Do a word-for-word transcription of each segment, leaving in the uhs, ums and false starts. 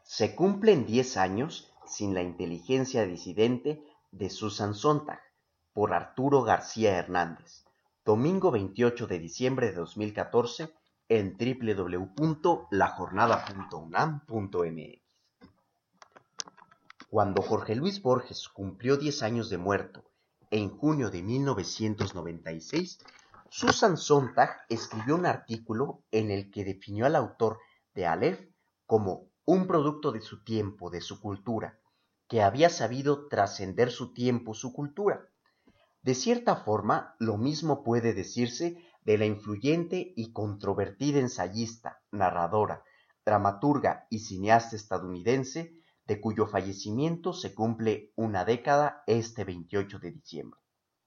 Se cumplen diez años sin la inteligencia disidente de Susan Sontag, por Arturo García Hernández, domingo veintiocho de diciembre de dos mil catorce en doble u doble u doble u punto la jornada punto unam punto m x. Cuando Jorge Luis Borges cumplió diez años de muerto, en junio de mil novecientos noventa y seis, Susan Sontag escribió un artículo en el que definió al autor de Aleph como un producto de su tiempo, de su cultura, que había sabido trascender su tiempo, su cultura. De cierta forma, lo mismo puede decirse de la influyente y controvertida ensayista, narradora, dramaturga y cineasta estadounidense, de cuyo fallecimiento se cumple una década este veintiocho de diciembre.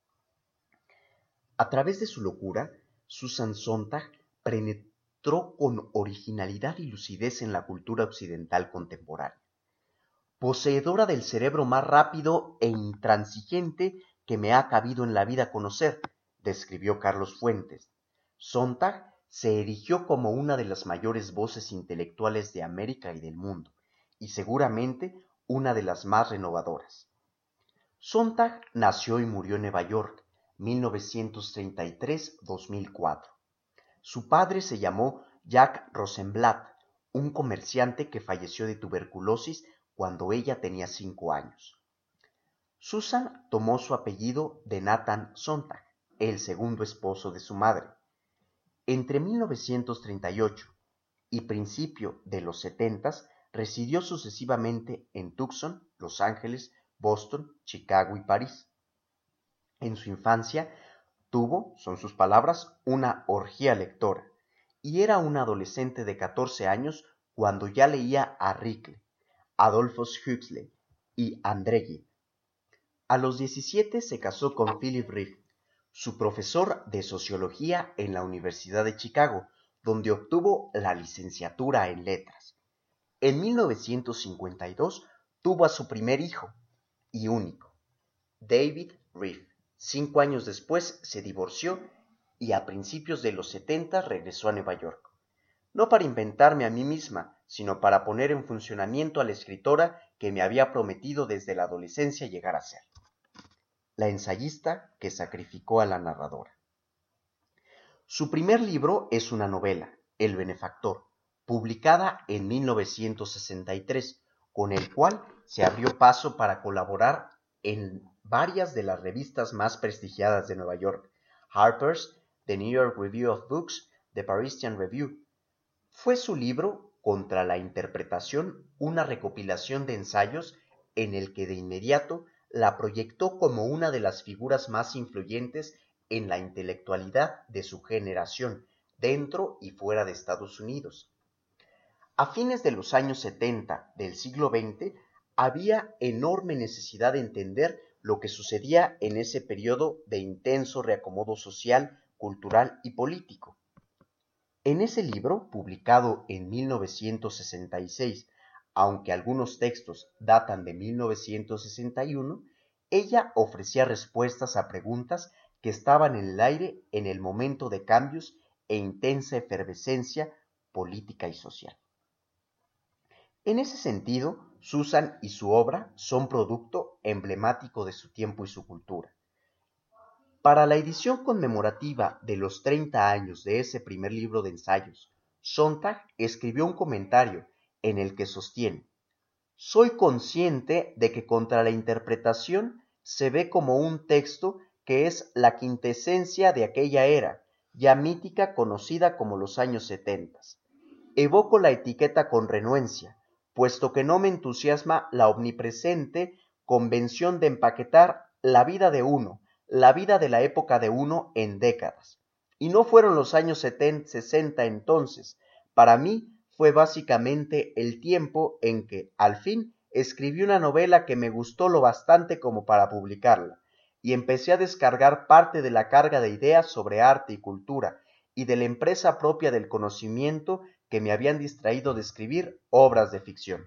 A través de su locura, Susan Sontag penetró con originalidad y lucidez en la cultura occidental contemporánea. Poseedora del cerebro más rápido e intransigente que me ha cabido en la vida conocer, describió Carlos Fuentes, Sontag se erigió como una de las mayores voces intelectuales de América y del mundo, y seguramente una de las más renovadoras. Sontag nació y murió en Nueva York, mil novecientos treinta y tres a dos mil cuatro. Su padre se llamó Jack Rosenblatt, un comerciante que falleció de tuberculosis cuando ella tenía cinco años. Susan tomó su apellido de Nathan Sontag, el segundo esposo de su madre. Entre mil novecientos treinta y ocho y principio de los setentas residió sucesivamente en Tucson, Los Ángeles, Boston, Chicago y París. En su infancia tuvo, son sus palabras, una orgía lectora, y era una adolescente de catorce años cuando ya leía a Rickle, Adolphus Huxley y André Gide. A los diecisiete se casó con Philip Reeve, su profesor de sociología en la Universidad de Chicago, donde obtuvo la licenciatura en letras. En mil novecientos cincuenta y dos tuvo a su primer hijo, y único, David Reeve. Cinco años después se divorció y a principios de los setenta regresó a Nueva York. No para inventarme a mí misma, sino para poner en funcionamiento a la escritora que me había prometido desde la adolescencia llegar a ser. La ensayista que sacrificó a la narradora. Su primer libro es una novela, El benefactor, publicada en mil novecientos sesenta y tres, con el cual se abrió paso para colaborar en varias de las revistas más prestigiadas de Nueva York, Harper's, The New York Review of Books, The Parisian Review. Fue su libro Contra la interpretación, una recopilación de ensayos en el que de inmediato la proyectó como una de las figuras más influyentes en la intelectualidad de su generación, dentro y fuera de Estados Unidos. A fines de los años setenta del siglo veinte, había enorme necesidad de entender lo que sucedía en ese periodo de intenso reacomodo social, cultural y político. En ese libro, publicado en mil novecientos sesenta y seis, aunque algunos textos datan de mil novecientos sesenta y uno, ella ofrecía respuestas a preguntas que estaban en el aire en el momento de cambios e intensa efervescencia política y social. En ese sentido, Susan y su obra son producto emblemático de su tiempo y su cultura. Para la edición conmemorativa de los treinta años de ese primer libro de ensayos, Sontag escribió un comentario en el que sostiene: «Soy consciente de que Contra la interpretación se ve como un texto que es la quintesencia de aquella era, ya mítica, conocida como los años setenta. Evoco la etiqueta con renuencia, puesto que no me entusiasma la omnipresente convención de empaquetar la vida de uno, la vida de la época de uno en décadas. Y no fueron los años setenta, sesenta entonces. Para mí fue básicamente el tiempo en que, al fin, escribí una novela que me gustó lo bastante como para publicarla, y empecé a descargar parte de la carga de ideas sobre arte y cultura, y de la empresa propia del conocimiento que me habían distraído de escribir obras de ficción».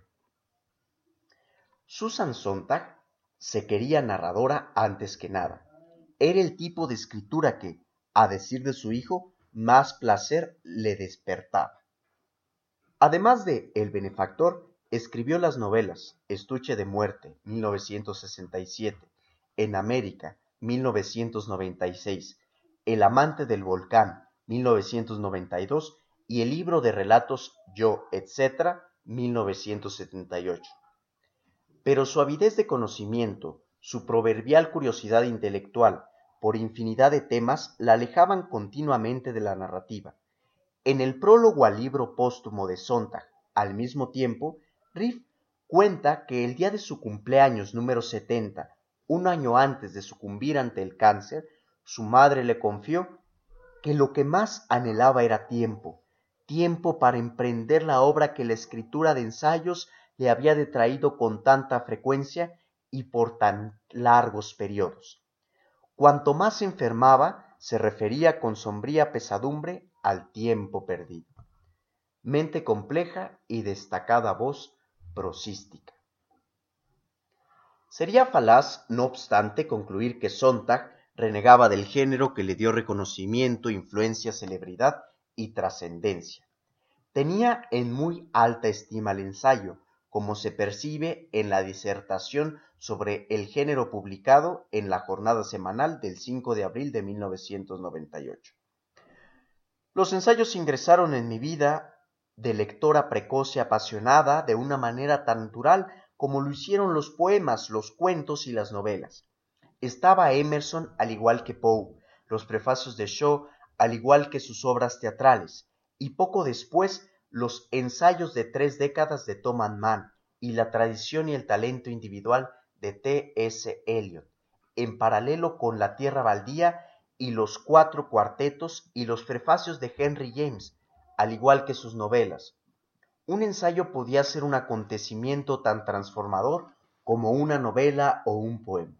Susan Sontag se quería narradora antes que nada. Era el tipo de escritura que, a decir de su hijo, más placer le despertaba. Además de El benefactor, escribió las novelas Estuche de muerte, mil novecientos sesenta y siete, En América, mil novecientos noventa y seis, El amante del volcán, mil novecientos noventa y dos, y el libro de relatos Yo, etcétera, mil novecientos setenta y ocho. Pero su avidez de conocimiento, su proverbial curiosidad intelectual por infinidad de temas la alejaban continuamente de la narrativa. En el prólogo al libro póstumo de Sontag, al mismo tiempo, Riff cuenta que el día de su cumpleaños número setenta, un año antes de sucumbir ante el cáncer, su madre le confió que lo que más anhelaba era tiempo, tiempo para emprender la obra que la escritura de ensayos le había detraído con tanta frecuencia y por tan largos periodos. Cuanto más se enfermaba, se refería con sombría pesadumbre al tiempo perdido. Mente compleja y destacada voz prosística. Sería falaz, no obstante, concluir que Sontag renegaba del género que le dio reconocimiento, influencia, celebridad y trascendencia. Tenía en muy alta estima el ensayo, como se percibe en la disertación sobre el género publicado en la Jornada Semanal del cinco de abril de mil novecientos noventa y ocho. Los ensayos ingresaron en mi vida de lectora precoz y apasionada de una manera tan natural como lo hicieron los poemas, los cuentos y las novelas. Estaba Emerson al igual que Poe, los prefacios de Shaw al igual que sus obras teatrales, y poco después los ensayos de tres décadas de Thomas Mann y la tradición y el talento individual de T S Eliot, en paralelo con La Tierra Baldía y los cuatro cuartetos y los prefacios de Henry James, al igual que sus novelas. Un ensayo podía ser un acontecimiento tan transformador como una novela o un poema.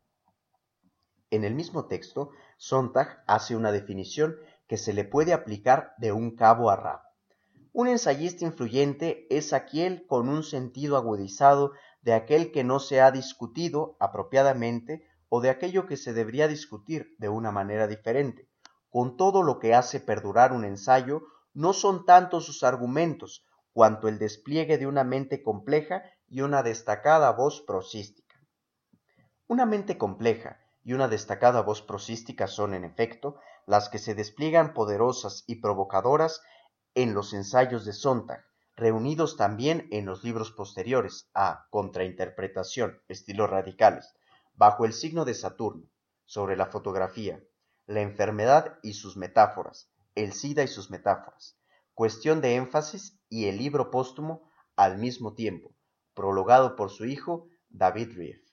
En el mismo texto, Sontag hace una definición que se le puede aplicar de un cabo a rabo. Un ensayista influyente es aquel con un sentido agudizado de aquel que no se ha discutido apropiadamente o de aquello que se debería discutir de una manera diferente. Con todo, lo que hace perdurar un ensayo no son tanto sus argumentos, cuanto el despliegue de una mente compleja y una destacada voz prosística. Una mente compleja y una destacada voz prosística son, en efecto, las que se despliegan poderosas y provocadoras en los ensayos de Sontag, reunidos también en los libros posteriores a Contrainterpretación, estilos radicales, Bajo el signo de Saturno, sobre la fotografía, La enfermedad y sus metáforas, El SIDA y sus metáforas, Cuestión de énfasis y el libro póstumo Al mismo tiempo, prologado por su hijo David Rieff.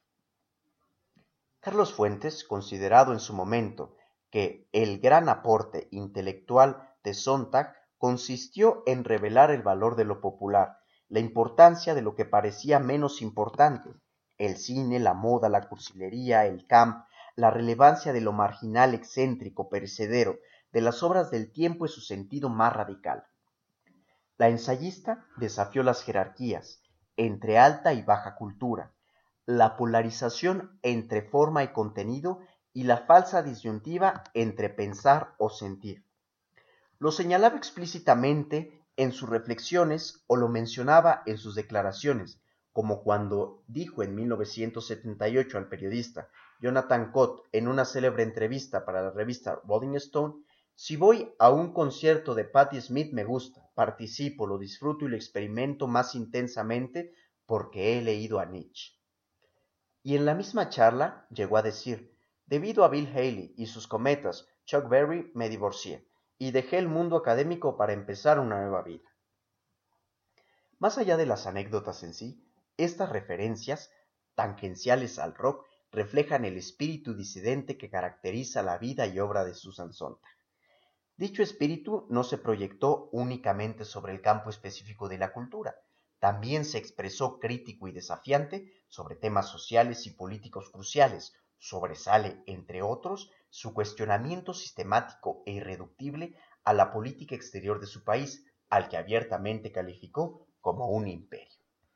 Carlos Fuentes, considerado en su momento que el gran aporte intelectual de Sontag consistió en revelar el valor de lo popular, la importancia de lo que parecía menos importante, el cine, la moda, la cursilería, el camp, la relevancia de lo marginal, excéntrico, perecedero, de las obras del tiempo y su sentido más radical. La ensayista desafió las jerarquías entre alta y baja cultura, la polarización entre forma y contenido y la falsa disyuntiva entre pensar o sentir. Lo señalaba explícitamente en sus reflexiones o lo mencionaba en sus declaraciones, como cuando dijo en mil novecientos setenta y ocho al periodista Jonathan Cott en una célebre entrevista para la revista Rolling Stone: si voy a un concierto de Patti Smith me gusta, participo, lo disfruto y lo experimento más intensamente porque he leído a Nietzsche. Y en la misma charla llegó a decir: debido a Bill Haley y sus cometas Chuck Berry me divorcié y dejé el mundo académico para empezar una nueva vida. Más allá de las anécdotas en sí, estas referencias, tangenciales al rock, reflejan el espíritu disidente que caracteriza la vida y obra de Susan Sontag. Dicho espíritu no se proyectó únicamente sobre el campo específico de la cultura, también se expresó crítico y desafiante sobre temas sociales y políticos cruciales. Sobresale, entre otros, su cuestionamiento sistemático e irreductible a la política exterior de su país, al que abiertamente calificó como un imperio.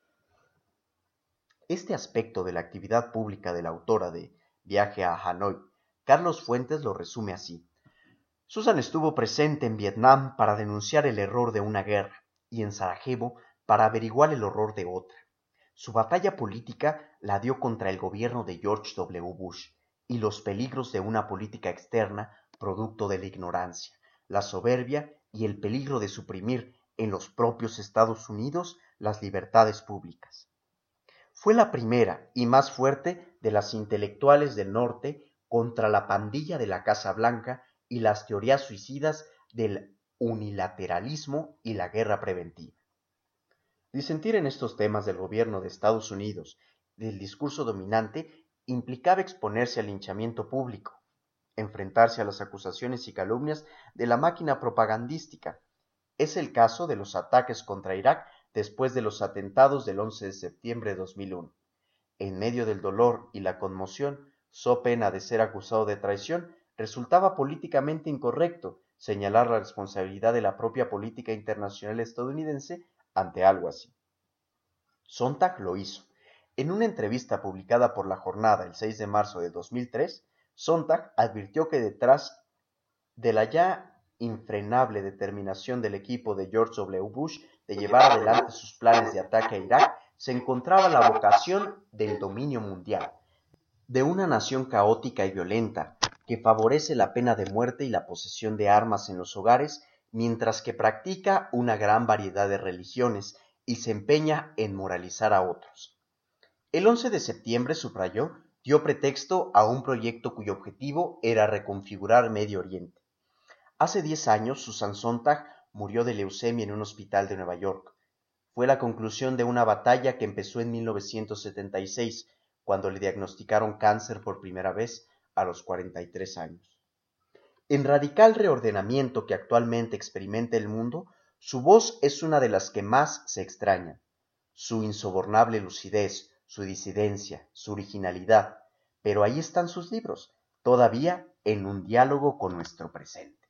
Este aspecto de la actividad pública de la autora de Viaje a Hanoi, Carlos Fuentes lo resume así: Susan estuvo presente en Vietnam para denunciar el error de una guerra y en Sarajevo para averiguar el horror de otra. Su batalla política la dio contra el gobierno de George W. Bush y los peligros de una política externa producto de la ignorancia, la soberbia y el peligro de suprimir en los propios Estados Unidos las libertades públicas. Fue la primera y más fuerte de las intelectuales del norte contra la pandilla de la Casa Blanca y las teorías suicidas del unilateralismo y la guerra preventiva. Disentir en estos temas del gobierno de Estados Unidos del discurso dominante implicaba exponerse al linchamiento público, enfrentarse a las acusaciones y calumnias de la máquina propagandística. Es el caso de los ataques contra Irak después de los atentados del once de septiembre de dos mil uno. En medio del dolor y la conmoción, so pena de ser acusado de traición, resultaba políticamente incorrecto señalar la responsabilidad de la propia política internacional estadounidense ante algo así. Sontag lo hizo. En una entrevista publicada por La Jornada el seis de marzo de dos mil tres, Sontag advirtió que detrás de la ya infrenable determinación del equipo de George W. Bush de llevar adelante sus planes de ataque a Irak se encontraba la vocación del dominio mundial, de una nación caótica y violenta que favorece la pena de muerte y la posesión de armas en los hogares, mientras que practica una gran variedad de religiones y se empeña en moralizar a otros. El once de septiembre, subrayó, dio pretexto a un proyecto cuyo objetivo era reconfigurar Medio Oriente. Hace diez años, Susan Sontag murió de leucemia en un hospital de Nueva York. Fue la conclusión de una batalla que empezó en mil novecientos setenta y seis, cuando le diagnosticaron cáncer por primera vez a los cuarenta y tres años. En radical reordenamiento que actualmente experimenta el mundo, su voz es una de las que más se extraña. Su insobornable lucidez, su disidencia, su originalidad, pero ahí están sus libros, todavía en un diálogo con nuestro presente.